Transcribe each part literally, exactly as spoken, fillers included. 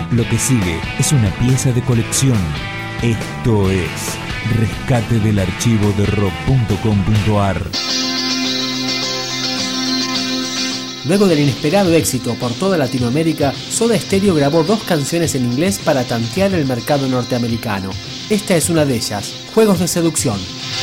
Lo que sigue es una pieza de colección. Esto es Rescate del archivo de rock punto com punto a r. Luego del inesperado éxito por toda Latinoamérica, Soda Stereo grabó dos canciones en inglés para tantear el mercado norteamericano. Esta es una de ellas, Juegos de Seducción.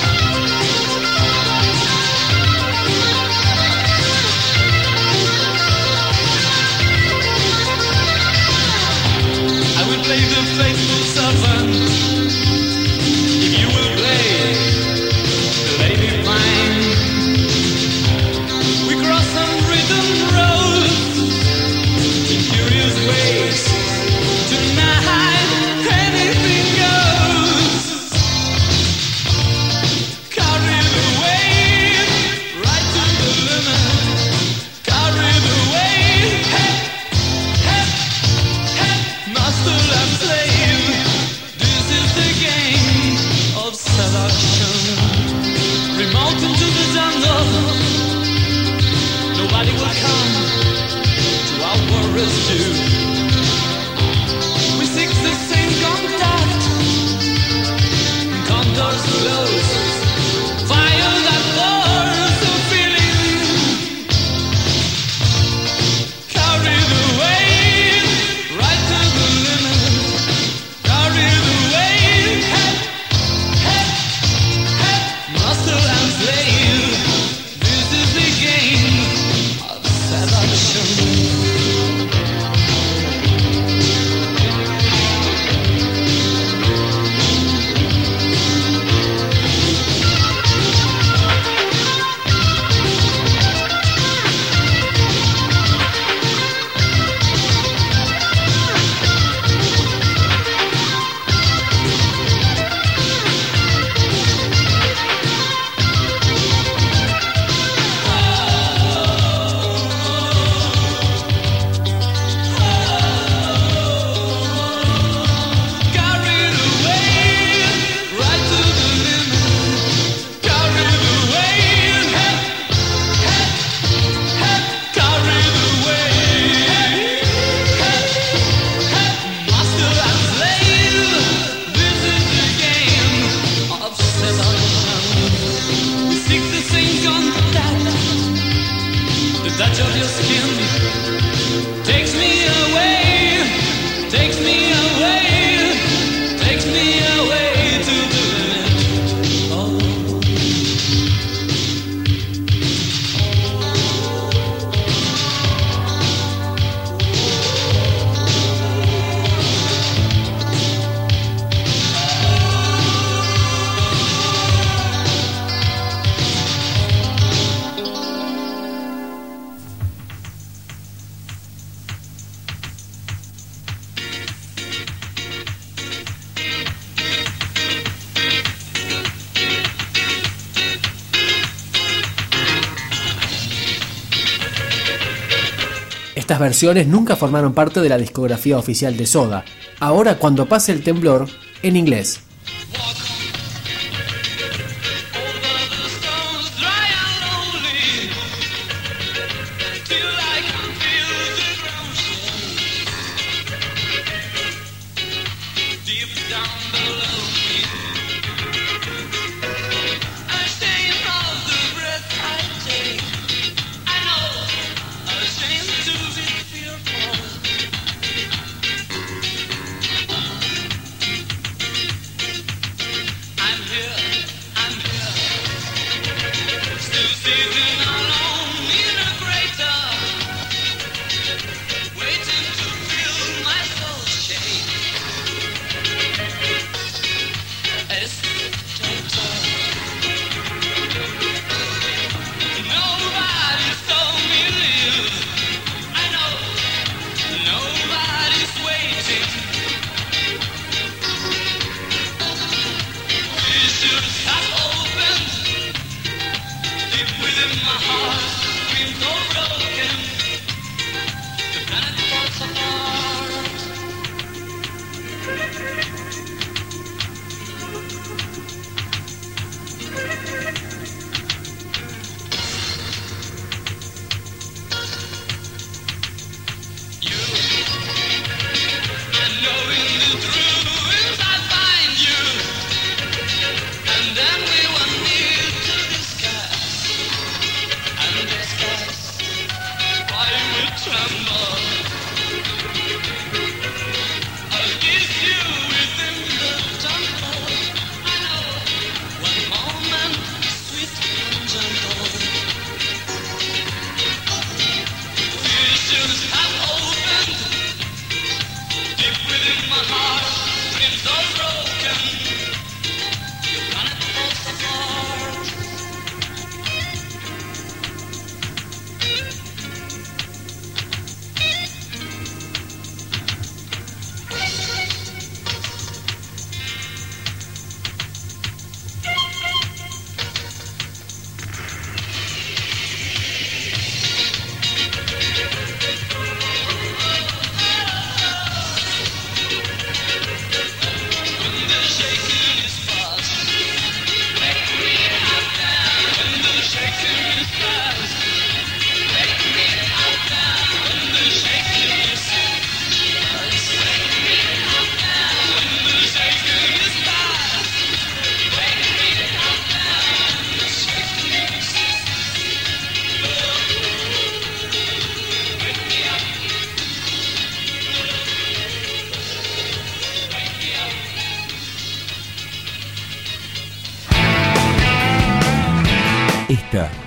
Estas versiones nunca formaron parte de la discografía oficial de Soda. Ahora, Cuando pase el temblor, en inglés.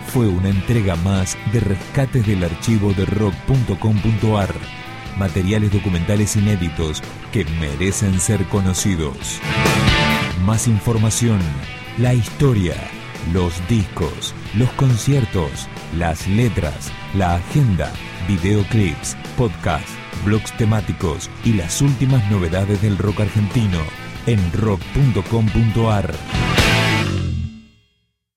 fue una entrega más de Rescates del Archivo de rock punto com punto ar. Materiales documentales inéditos que merecen ser conocidos. Más información, la historia, los discos, los conciertos, las letras, la agenda, videoclips, podcasts, blogs temáticos y las últimas novedades del rock argentino en rock punto com punto ar.